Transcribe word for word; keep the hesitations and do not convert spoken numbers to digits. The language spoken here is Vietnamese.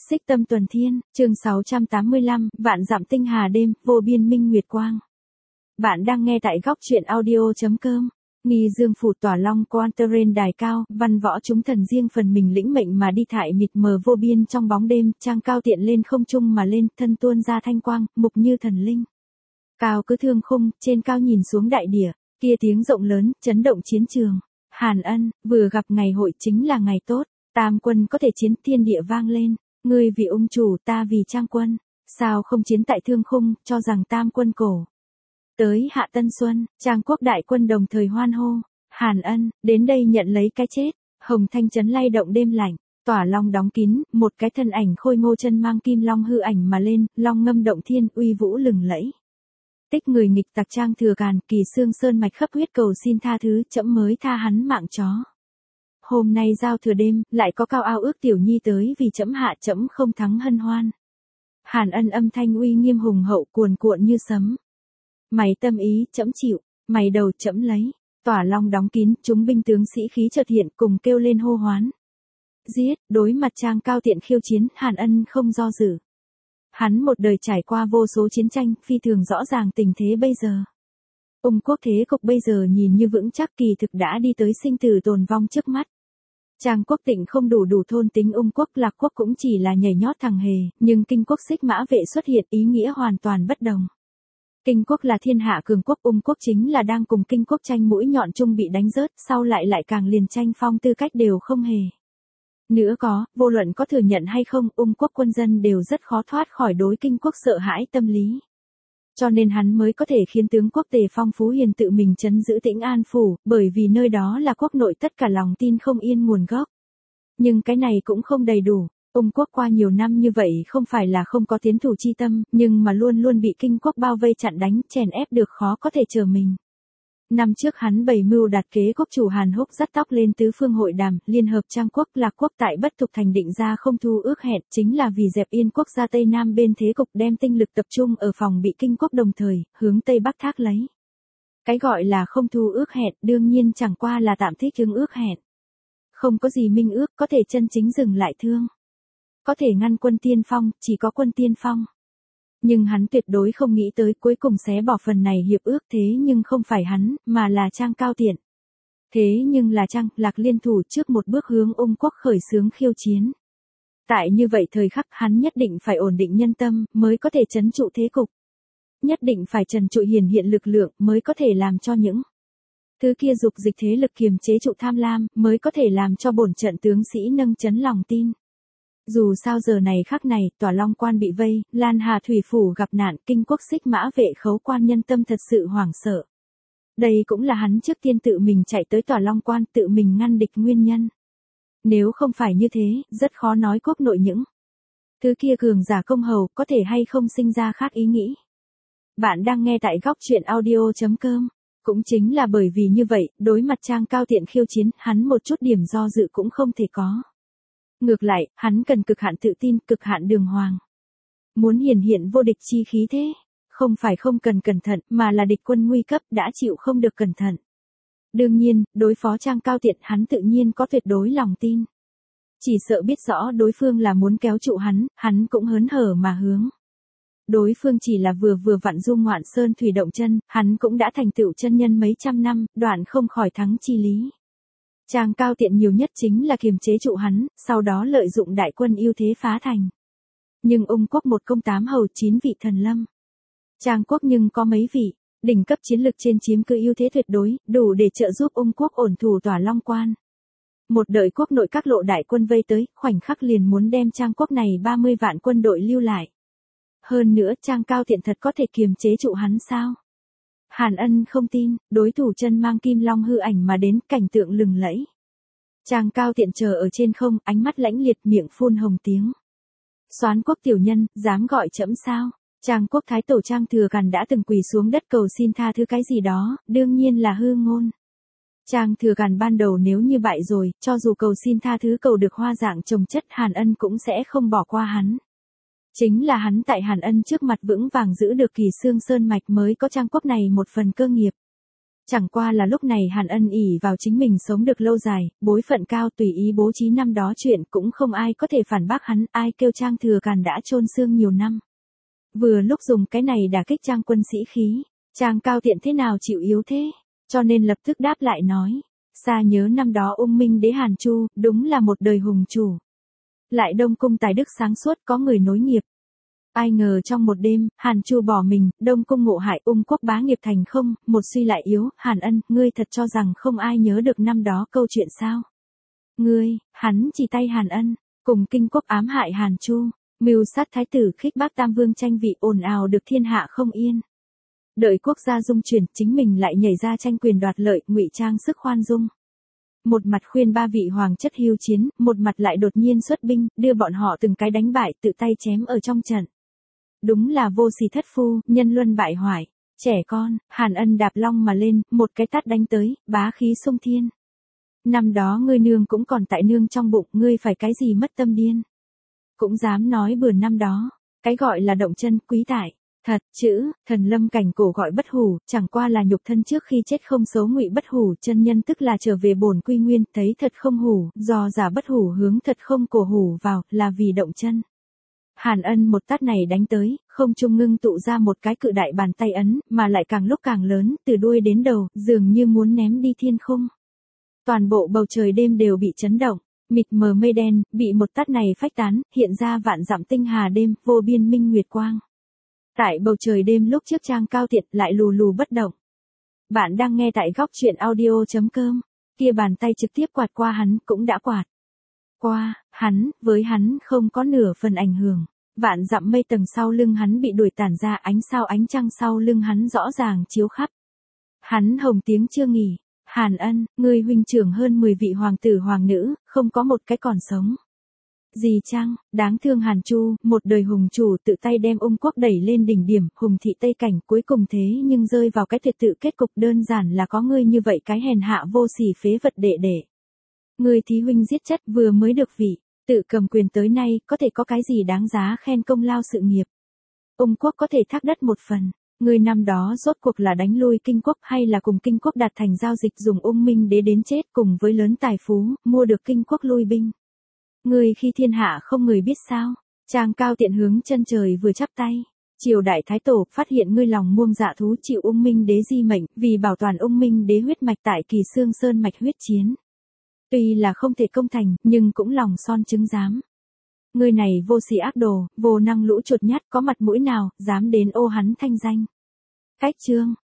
Xích Tâm Tuần Thiên, chương sáu trăm tám mươi lăm, vạn dặm tinh hà đêm, vô biên minh nguyệt quang. Bạn đang nghe tại góc truyện audio.com. Nghi Dương phủ tỏa long quan tơ rên đài cao, văn võ chúng thần riêng phần mình lĩnh mệnh mà đi thải mịt mờ vô biên trong bóng đêm, trang cao tiện lên không trung mà lên, thân tuôn ra thanh quang, mục như thần linh. Cao cứ thương khung, trên cao nhìn xuống đại địa, kia tiếng rộng lớn, chấn động chiến trường. Hàn Ân, vừa gặp ngày hội chính là ngày tốt, tam quân có thể chiến, thiên địa vang lên. Ngươi vì ung chủ, ta vì trang quân, sao không chiến tại thương khung, cho rằng tam quân cổ. Tới hạ tân xuân, trang quốc đại quân đồng thời hoan hô, Hàn Ân, đến đây nhận lấy cái chết. Hồng thanh chấn lay động đêm lạnh, tỏa long đóng kín, một cái thân ảnh khôi ngô chân mang kim long hư ảnh mà lên, long ngâm động thiên, uy vũ lừng lẫy. Tích người nghịch tặc Trang Thừa Càn, kỳ xương sơn mạch khắp huyết cầu xin tha thứ, trẫm mới tha hắn mạng chó. Hôm nay giao thừa đêm, lại có cao ao ước tiểu nhi tới vì trẫm hạ trẫm không thắng hân hoan. Hàn Ân âm thanh uy nghiêm hùng hậu cuồn cuộn như sấm. Mày tâm ý, trẫm chịu, mày đầu trẫm lấy. Tỏa long đóng kín, chúng binh tướng sĩ khí chợt hiện cùng kêu lên hô hoán. Giết, đối mặt Trang cao tiện khiêu chiến, Hàn Ân không do dự. Hắn một đời trải qua vô số chiến tranh, phi thường rõ ràng tình thế bây giờ. Ung quốc thế cục bây giờ nhìn như vững chắc, kỳ thực đã đi tới sinh tử tồn vong trước mắt. Trang quốc tịnh không đủ đủ thôn tính Ung quốc, Lạc quốc cũng chỉ là nhảy nhót thằng hề, nhưng Kinh quốc Xích Mã Vệ xuất hiện, ý nghĩa hoàn toàn bất đồng. Kinh quốc là thiên hạ cường quốc, Ung quốc chính là đang cùng Kinh quốc tranh mũi nhọn chung bị đánh rớt, sau lại lại càng liền tranh phong tư cách đều không hề. Nữa có, vô luận có thừa nhận hay không, Ung quốc quân dân đều rất khó thoát khỏi đối Kinh quốc sợ hãi tâm lý. Cho nên hắn mới có thể khiến tướng quốc Tề Phong Phú Hiền tự mình trấn giữ Tĩnh An phủ, bởi vì nơi đó là quốc nội tất cả lòng tin không yên nguồn gốc. Nhưng cái này cũng không đầy đủ, Ung quốc qua nhiều năm như vậy không phải là không có tiến thủ chi tâm, nhưng mà luôn luôn bị Kinh quốc bao vây chặn đánh, chèn ép được khó có thể chờ mình. Năm trước hắn bày mưu đặt kế, quốc chủ Hàn Húc dắt tóc lên tứ phương hội đàm, liên hợp Trang quốc, Lạc quốc tại Bất Thục thành định ra không thu ước hẹn, chính là vì dẹp yên quốc ra Tây Nam bên thế cục, đem tinh lực tập trung ở phòng bị Kinh quốc đồng thời, hướng Tây Bắc thác lấy. Cái gọi là không thu ước hẹn, đương nhiên chẳng qua là tạm thích ứng ước hẹn. Không có gì minh ước, có thể chân chính dừng lại thương. Có thể ngăn quân tiên phong, chỉ có quân tiên phong. Nhưng hắn tuyệt đối không nghĩ tới cuối cùng xé bỏ phần này hiệp ước, thế nhưng không phải hắn, mà là Trang cao tiện. Thế nhưng là Trang, Lạc liên thủ trước một bước hướng Ung quốc khởi xướng khiêu chiến. Tại như vậy thời khắc hắn nhất định phải ổn định nhân tâm, mới có thể trấn trụ thế cục. Nhất định phải trần trụi hiển hiện lực lượng, mới có thể làm cho những thứ kia dục dịch thế lực kiềm chế trụ tham lam, mới có thể làm cho bổn trận tướng sĩ nâng chấn lòng tin. Dù sao giờ này khắc này, tỏa long quan bị vây, Lan Hà thủy phủ gặp nạn, Kinh quốc Xích Mã Vệ khấu quan nhân tâm thật sự hoảng sợ. Đây cũng là hắn trước tiên tự mình chạy tới tỏa long quan, tự mình ngăn địch nguyên nhân. Nếu không phải như thế, rất khó nói quốc nội những thứ kia cường giả công hầu có thể hay không sinh ra khác ý nghĩ. Bạn đang nghe tại góc truyện audio.com. Cũng chính là bởi vì như vậy, đối mặt Trang cao tiện khiêu chiến, hắn một chút điểm do dự cũng không thể có. Ngược lại, hắn cần cực hạn tự tin, cực hạn đường hoàng. Muốn hiển hiện vô địch chi khí thế, không phải không cần cẩn thận, mà là địch quân nguy cấp, đã chịu không được cẩn thận. Đương nhiên, đối phó Trang cao tiện hắn tự nhiên có tuyệt đối lòng tin. Chỉ sợ biết rõ đối phương là muốn kéo trụ hắn, hắn cũng hớn hở mà hướng. Đối phương chỉ là vừa vừa vặn du ngoạn sơn thủy động chân, hắn cũng đã thành tựu chân nhân mấy trăm năm, đoạn không khỏi thắng chi lý. Trang cao tiện nhiều nhất chính là kiềm chế trụ hắn, sau đó lợi dụng đại quân ưu thế phá thành. Nhưng Ung quốc một công tám hầu chín vị thần lâm. Trang quốc nhưng có mấy vị, đỉnh cấp chiến lực trên chiếm cứ ưu thế tuyệt đối, đủ để trợ giúp Ung quốc ổn thủ tỏa long quan. Một đợi quốc nội các lộ đại quân vây tới, khoảnh khắc liền muốn đem Trang quốc này ba mươi vạn quân đội lưu lại. Hơn nữa Trang cao tiện thật có thể kiềm chế trụ hắn sao? Hàn Ân không tin, đối thủ chân mang kim long hư ảnh mà đến, cảnh tượng lừng lẫy. Trang cao tiện chờ ở trên không, ánh mắt lãnh liệt, miệng phun hồng tiếng. Soán quốc tiểu nhân, dám gọi trẫm sao? Trang quốc thái tổ Trang Thừa Càn đã từng quỳ xuống đất cầu xin tha thứ cái gì đó, đương nhiên là hư ngôn. Trang Thừa Càn ban đầu nếu như bại rồi, cho dù cầu xin tha thứ cầu được hoa dạng trồng chất, Hàn Ân cũng sẽ không bỏ qua hắn. Chính là hắn tại Hàn Ân trước mặt vững vàng giữ được kỳ xương sơn mạch mới có Trang quốc này một phần cơ nghiệp. Chẳng qua là lúc này Hàn Ân ỷ vào chính mình sống được lâu dài, bối phận cao tùy ý bố trí năm đó chuyện cũng không ai có thể phản bác hắn, ai kêu Trang Thừa Càn đã chôn xương nhiều năm. Vừa lúc dùng cái này đả kích Trang quân sĩ khí, Trang Cao Tiện thế nào chịu yếu thế, cho nên lập tức đáp lại nói, xa nhớ năm đó ung minh đế Hàn Chu, đúng là một đời hùng chủ. Lại Đông Cung tài đức sáng suốt có người nối nghiệp. Ai ngờ trong một đêm, Hàn Chu bỏ mình, Đông Cung ngộ hại ung quốc bá nghiệp thành không, một suy lại yếu, Hàn Ân, ngươi thật cho rằng không ai nhớ được năm đó câu chuyện sao? Ngươi, hắn chỉ tay Hàn Ân, cùng kinh quốc ám hại Hàn Chu, mưu sát thái tử khích bác tam vương tranh vị ồn ào được thiên hạ không yên. Đợi quốc gia dung chuyển, chính mình lại nhảy ra tranh quyền đoạt lợi, ngụy trang sức khoan dung. Một mặt khuyên ba vị hoàng chất hưu chiến, một mặt lại đột nhiên xuất binh, đưa bọn họ từng cái đánh bại, tự tay chém ở trong trận. Đúng là vô sỉ thất phu, nhân luân bại hoại. Trẻ con, Hàn Ân đạp long mà lên, một cái tát đánh tới, bá khí sung thiên. Năm đó ngươi nương cũng còn tại nương trong bụng, ngươi phải cái gì mất tâm điên. Cũng dám nói bừa năm đó, cái gọi là động chân quý tại. Thật, chữ, thần lâm cảnh cổ gọi bất hủ, chẳng qua là nhục thân trước khi chết không xấu ngụy bất hủ, chân nhân tức là trở về bổn quy nguyên, thấy thật không hủ, do giả bất hủ hướng thật không cổ hủ vào, là vì động chân. Hàn Ân một tát này đánh tới, không trung ngưng tụ ra một cái cự đại bàn tay ấn, mà lại càng lúc càng lớn, từ đuôi đến đầu, dường như muốn ném đi thiên khung. Toàn bộ bầu trời đêm đều bị chấn động, mịt mờ mây đen, bị một tát này phách tán, hiện ra vạn dặm tinh hà đêm, vô biên minh nguyệt quang. Tại bầu trời đêm lúc trước Trang Cao Tiện lại lù lù bất động. Bạn đang nghe tại góc truyện audio chấm com, kia bàn tay trực tiếp quạt qua hắn cũng đã quạt. Qua, hắn, với hắn không có nửa phần ảnh hưởng. Vạn dặm mây tầng sau lưng hắn bị đuổi tản ra ánh sao ánh trăng sau lưng hắn rõ ràng chiếu khắp. Hắn hồng tiếng chưa nghỉ, Hàn Ân, ngươi huynh trưởng hơn mười vị hoàng tử hoàng nữ, không có một cái còn sống. Gì chăng, đáng thương Hàn Chu, một đời hùng chủ tự tay đem ung quốc đẩy lên đỉnh điểm, hùng thị Tây Cảnh cuối cùng thế nhưng rơi vào cái tuyệt tự kết cục đơn giản là có ngươi như vậy cái hèn hạ vô sỉ phế vật đệ đệ. Ngươi thí huynh giết chất vừa mới được vị, tự cầm quyền tới nay, có thể có cái gì đáng giá khen công lao sự nghiệp. Ung quốc có thể thác đất một phần, ngươi năm đó rốt cuộc là đánh lui kinh quốc hay là cùng kinh quốc đạt thành giao dịch dùng ung minh đế đến chết cùng với lớn tài phú, mua được kinh quốc lui binh. Ngươi khi thiên hạ không người biết sao, Trang Cao Tiện hướng chân trời vừa chắp tay. Triều đại thái tổ phát hiện ngươi lòng muông dạ thú chịu ung minh đế di mệnh, vì bảo toàn ung minh đế huyết mạch tại Kỳ Xương Sơn mạch huyết chiến. Tuy là không thể công thành, nhưng cũng lòng son chứng giám. Ngươi này vô sỉ ác đồ, vô năng lũ chuột nhát có mặt mũi nào, dám đến ô hắn thanh danh. Cách chương,